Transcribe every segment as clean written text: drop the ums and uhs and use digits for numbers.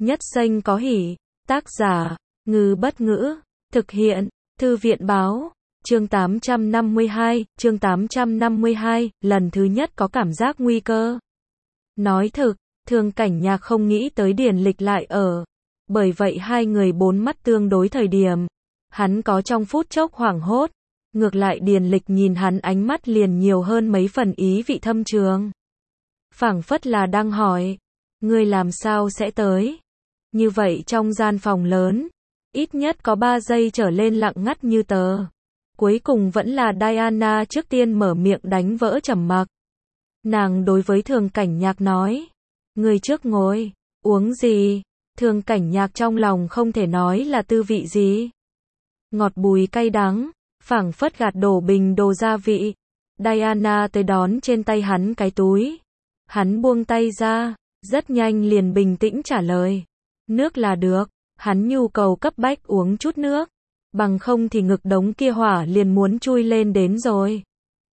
Nhất xanh có hỉ. Tác giả, Ngư Bất Ngữ. Thực hiện, Thư viện Báo. Chương 852, lần thứ nhất có cảm giác nguy cơ. Nói thực, Thương Cảnh Nhạc không nghĩ tới Điền Lịch lại ở. Bởi vậy hai người bốn mắt tương đối thời điểm. Hắn có trong phút chốc hoảng hốt. Ngược lại Điền Lịch nhìn hắn ánh mắt liền nhiều hơn mấy phần ý vị thâm trường. Phảng phất là đang hỏi, ngươi làm sao sẽ tới? Như vậy trong gian phòng lớn, ít nhất có 3 giây trở lên lặng ngắt như tờ. Cuối cùng vẫn là Diana trước tiên mở miệng đánh vỡ trầm mặc. Nàng đối với Thương Cảnh Nhạc nói, ngươi trước ngồi, uống gì? Thương Cảnh Nhạc trong lòng không thể nói là tư vị gì. Ngọt bùi cay đắng, phảng phất gạt đổ bình đồ gia vị. Diana tới đón trên tay hắn cái túi. Hắn buông tay ra, rất nhanh liền bình tĩnh trả lời. Nước là được, hắn nhu cầu cấp bách uống chút nước. Bằng không thì ngực đống kia hỏa liền muốn chui lên đến rồi.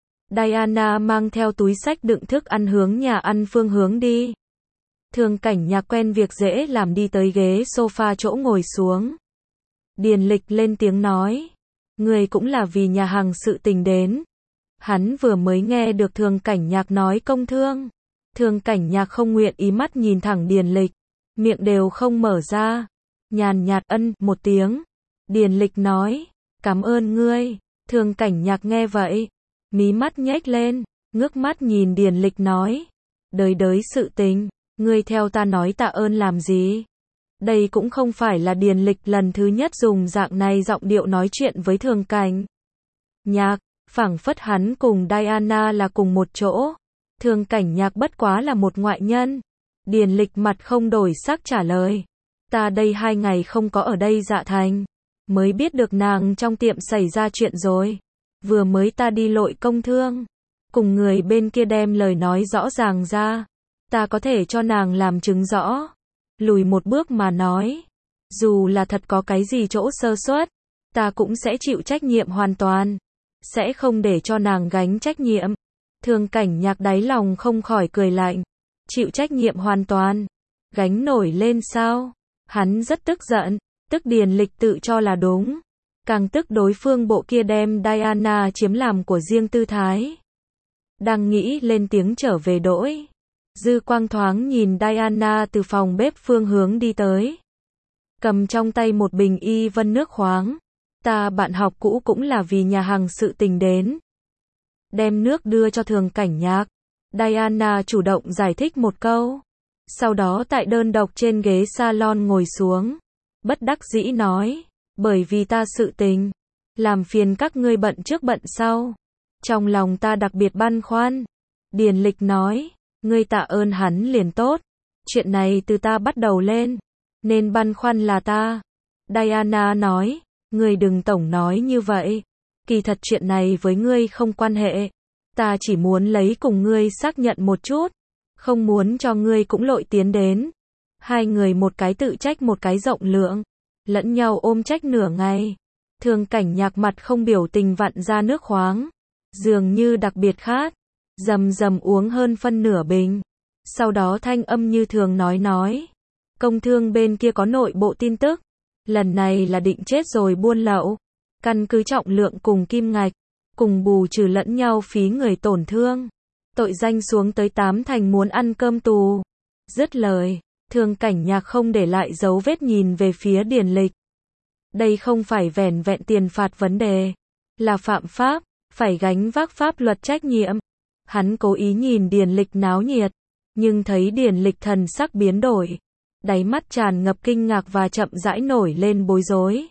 Diana mang theo túi xách đựng thức ăn hướng nhà ăn phương hướng đi. Thương Cảnh Nhạc quen việc dễ làm đi tới ghế sofa chỗ ngồi xuống. Điền Lịch lên tiếng nói. Người cũng là vì nhà hàng sự tình đến. Hắn vừa mới nghe được Thương Cảnh Nhạc nói công thương. Thương Cảnh Nhạc không nguyện ý mắt nhìn thẳng Điền Lịch. Miệng đều không mở ra. Nhàn nhạt ân một tiếng. Điền Lịch nói. Cảm ơn ngươi. Thương Cảnh Nhạc nghe vậy. Mí mắt nhếch lên. Ngước mắt nhìn Điền Lịch nói. Đời đới sự tình. Ngươi theo ta nói tạ ơn làm gì? Đây cũng không phải là Điền Lịch lần thứ nhất dùng dạng này giọng điệu nói chuyện với Thương Cảnh Nhạc. Phảng phất hắn cùng Diana là cùng một chỗ. Thương Cảnh Nhạc bất quá là một ngoại nhân. Điền Lịch mặt không đổi sắc trả lời. Ta đây 2 ngày không có ở đây Dạ Thành. Mới biết được nàng trong tiệm xảy ra chuyện rồi. Vừa mới ta đi lội công thương. Cùng người bên kia đem lời nói rõ ràng ra. Ta có thể cho nàng làm chứng rõ. Lùi một bước mà nói. Dù là thật có cái gì chỗ sơ suất. Ta cũng sẽ chịu trách nhiệm hoàn toàn. Sẽ không để cho nàng gánh trách nhiệm. Thương Cảnh Nhạc đáy lòng không khỏi cười lạnh. Chịu trách nhiệm hoàn toàn. Gánh nổi lên sao? Hắn rất tức giận. Tức Điền Lịch tự cho là đúng. Càng tức đối phương bộ kia đem Diana chiếm làm của riêng tư thái. Đang nghĩ lên tiếng trở về đỗi. Dư quang thoáng nhìn Diana từ phòng bếp phương hướng đi tới. Cầm trong tay một bình y vân nước khoáng. Ta bạn học cũ cũng là vì nhà hàng sự tình đến. Đem nước đưa cho Thương Cảnh Nhạc. Diana chủ động giải thích một câu. Sau đó tại đơn độc trên ghế salon ngồi xuống. Bất đắc dĩ nói. Bởi vì ta sự tình. Làm phiền các ngươi bận trước bận sau. Trong lòng ta đặc biệt băn khoăn. Điền Lịch nói. Ngươi tạ ơn hắn liền tốt. Chuyện này từ ta bắt đầu lên. Nên băn khoăn là ta. Diana nói. Ngươi đừng tổng nói như vậy. Kỳ thật chuyện này với ngươi không quan hệ. Ta chỉ muốn lấy cùng ngươi xác nhận một chút. Không muốn cho ngươi cũng lội tiến đến. Hai người một cái tự trách một cái rộng lượng. Lẫn nhau ôm trách nửa ngày. Thương Cảnh Nhạc mặt không biểu tình vặn ra nước khoáng. Dường như đặc biệt khát. Rầm rầm uống hơn phân nửa bình. Sau đó thanh âm như thường nói. Công thương bên kia có nội bộ tin tức. Lần này là định chết rồi buôn lậu. Căn cứ trọng lượng cùng kim ngạch. Cùng bù trừ lẫn nhau phí người tổn thương. Tội danh xuống tới 8 thành muốn ăn cơm tù. Dứt lời. Thương Cảnh Nhạc không để lại dấu vết nhìn về phía Điền Lịch. Đây không phải vẻn vẹn tiền phạt vấn đề. Là phạm pháp. Phải gánh vác pháp luật trách nhiệm. Hắn cố ý nhìn Điền Lịch náo nhiệt. Nhưng thấy Điền Lịch thần sắc biến đổi. Đáy mắt tràn ngập kinh ngạc và chậm rãi nổi lên bối rối.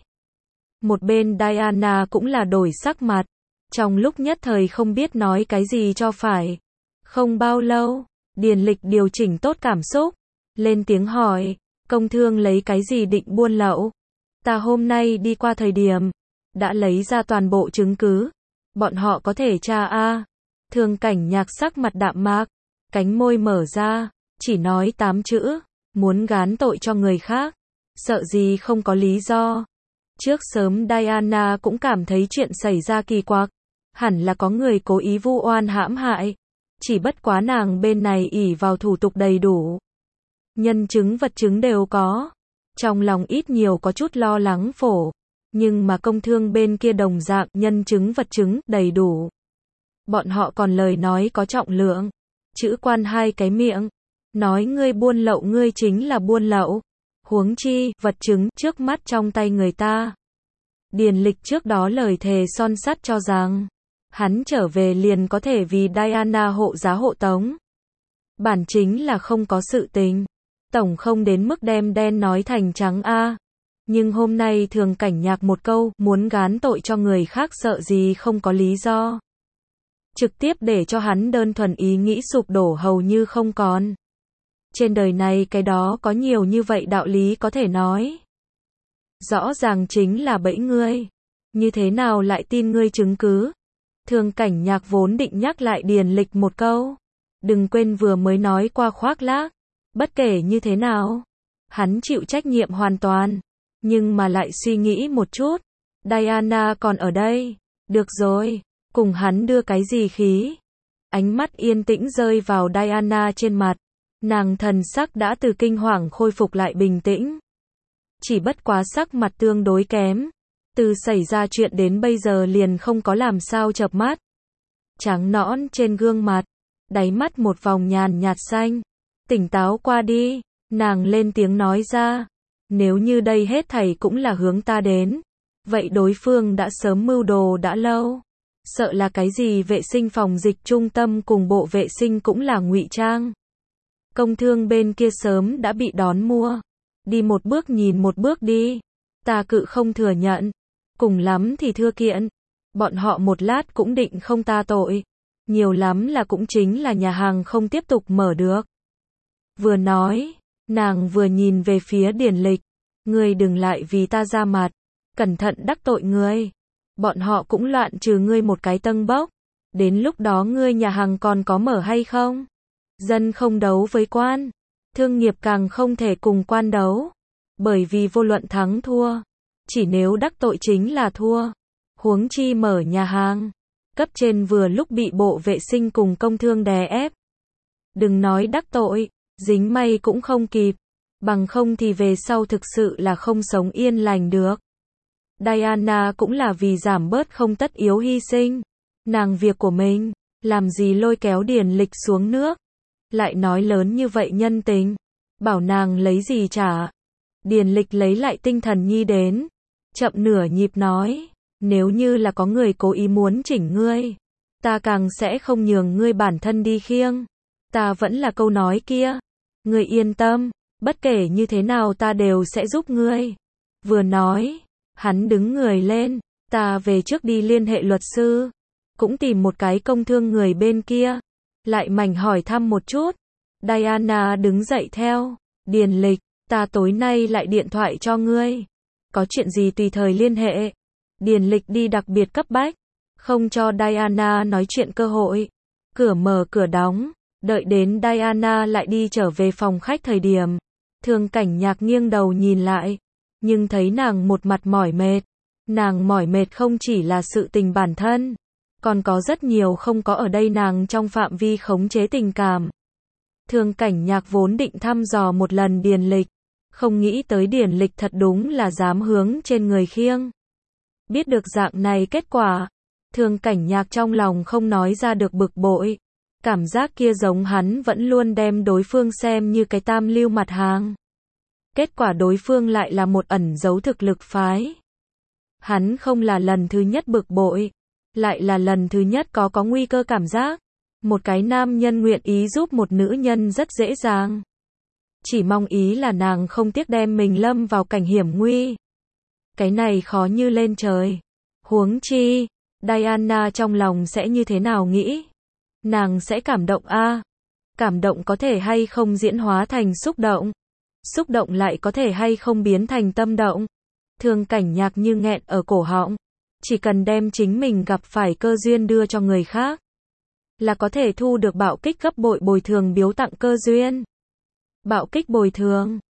Một bên Diana cũng là đổi sắc mặt. Trong lúc nhất thời không biết nói cái gì cho phải. Không bao lâu, Điền Lịch điều chỉnh tốt cảm xúc. Lên tiếng hỏi, công thương lấy cái gì định buôn lậu? Ta hôm nay đi qua thời điểm. Đã lấy ra toàn bộ chứng cứ. Bọn họ có thể tra a. Thương Cảnh Nhạc sắc mặt đạm mạc. Cánh môi mở ra. Chỉ nói 8 chữ. Muốn gán tội cho người khác. Sợ gì không có lý do. Trước sớm Diana cũng cảm thấy chuyện xảy ra kỳ quặc. Hẳn là có người cố ý vu oan hãm hại. Chỉ bất quá nàng bên này ỷ vào thủ tục đầy đủ. nhân chứng vật chứng đều có. Trong lòng ít nhiều có chút lo lắng phổ, nhưng mà công thương bên kia đồng dạng nhân chứng vật chứng đầy đủ. Bọn họ còn lời nói có trọng lượng, chữ quan hai cái miệng, nói ngươi buôn lậu ngươi chính là buôn lậu. Huống chi, vật chứng trước mắt trong tay người ta. Điền Lịch trước đó lời thề son sắt cho rằng, hắn trở về liền có thể vì Diana hộ giá hộ tống. Bản chính là không có sự tình. Tổng không đến mức đem đen nói thành trắng a. Nhưng hôm nay Thường Cảnh Nhạc một câu, muốn gán tội cho người khác sợ gì không có lý do. Trực tiếp để cho hắn đơn thuần ý nghĩ sụp đổ hầu như không còn. Trên đời này cái đó có nhiều như vậy đạo lý có thể nói. Rõ ràng chính là bẫy ngươi. Như thế nào lại tin ngươi chứng cứ? Thường Cảnh Nhạc vốn định nhắc lại Điền Lịch một câu. Đừng quên vừa mới nói qua khoác lác. Bất kể như thế nào, hắn chịu trách nhiệm hoàn toàn. Nhưng mà lại suy nghĩ một chút. Diana còn ở đây. Được rồi, cùng hắn đưa cái gì khí? Ánh mắt yên tĩnh rơi vào Diana trên mặt. Nàng thần sắc đã từ kinh hoàng khôi phục lại bình tĩnh. Chỉ bất quá sắc mặt tương đối kém. Từ xảy ra chuyện đến bây giờ liền không có làm sao chợp mắt. Trắng nõn trên gương mặt, đáy mắt một vòng nhàn nhạt xanh. Tỉnh táo qua đi, nàng lên tiếng nói ra. Nếu như đây hết thảy cũng là hướng ta đến, vậy đối phương đã sớm mưu đồ đã lâu. Sợ là cái gì vệ sinh phòng dịch trung tâm cùng bộ vệ sinh cũng là ngụy trang. Công thương bên kia sớm đã bị đón mua. Đi một bước nhìn một bước đi. Ta cự không thừa nhận. Cùng lắm thì thưa kiện. Bọn họ một lát cũng định không ta tội. Nhiều lắm là cũng chính là nhà hàng không tiếp tục mở được. Vừa nói, nàng vừa nhìn về phía Điền Lịch. Ngươi đừng lại vì ta ra mặt. Cẩn thận đắc tội ngươi. Bọn họ cũng loạn trừ ngươi một cái tâng bốc. Đến lúc đó ngươi nhà hàng còn có mở hay không? Dân không đấu với quan. Thương nghiệp càng không thể cùng quan đấu. Bởi vì vô luận thắng thua. Chỉ nếu đắc tội chính là thua. Huống chi mở nhà hàng. Cấp trên vừa lúc bị bộ vệ sinh cùng công thương đè ép. Đừng nói đắc tội. Dính may cũng không kịp. Bằng không thì về sau thực sự là không sống yên lành được. Diana cũng là vì giảm bớt không tất yếu hy sinh. Nàng việc của mình. Làm gì lôi kéo Điền Lịch xuống nước. Lại nói lớn như vậy nhân tình. Bảo nàng lấy gì trả. Điền Lịch lấy lại tinh thần nhi đến. Chậm nửa nhịp nói. Nếu như là có người cố ý muốn chỉnh ngươi. Ta càng sẽ không nhường ngươi bản thân đi khiêng. Ta vẫn là câu nói kia. Ngươi yên tâm. Bất kể như thế nào ta đều sẽ giúp ngươi. Vừa nói. Hắn đứng người lên. Ta về trước đi liên hệ luật sư. Cũng tìm một cái công thương người bên kia. Lại mảnh hỏi thăm một chút. Diana đứng dậy theo. Điền Lịch, ta tối nay lại điện thoại cho ngươi. Có chuyện gì tùy thời liên hệ. Điền Lịch đi đặc biệt cấp bách. Không cho Diana nói chuyện cơ hội. Cửa mở cửa đóng. Đợi đến Diana lại đi trở về phòng khách thời điểm. Thường Cảnh Nhạc nghiêng đầu nhìn lại. Nhưng thấy nàng một mặt mỏi mệt. Nàng mỏi mệt không chỉ là sự tình bản thân. Còn có rất nhiều không có ở đây nàng trong phạm vi khống chế tình cảm. Thường Cảnh Nhạc vốn định thăm dò một lần Điền Lịch. Không nghĩ tới Điền Lịch thật đúng là dám hướng trên người khiêng. Biết được dạng này kết quả. Thường Cảnh Nhạc trong lòng không nói ra được bực bội. Cảm giác kia giống hắn vẫn luôn đem đối phương xem như cái tam lưu mặt hàng. Kết quả đối phương lại là một ẩn giấu thực lực phái. Hắn không là lần thứ nhất bực bội. Lại là lần thứ nhất có nguy cơ cảm giác. Một cái nam nhân nguyện ý giúp một nữ nhân rất dễ dàng. Chỉ mong ý là nàng không tiếc đem mình lâm vào cảnh hiểm nguy. Cái này khó như lên trời. Huống chi, Diana trong lòng sẽ như thế nào nghĩ? Nàng sẽ cảm động a. Cảm động có thể hay không diễn hóa thành xúc động? Xúc động lại có thể hay không biến thành tâm động? Thường Cảnh Nhạc như nghẹn ở cổ họng. Chỉ cần đem chính mình gặp phải cơ duyên đưa cho người khác. Là có thể thu được bạo kích gấp bội bồi thường biếu tặng cơ duyên. Bạo kích bồi thường.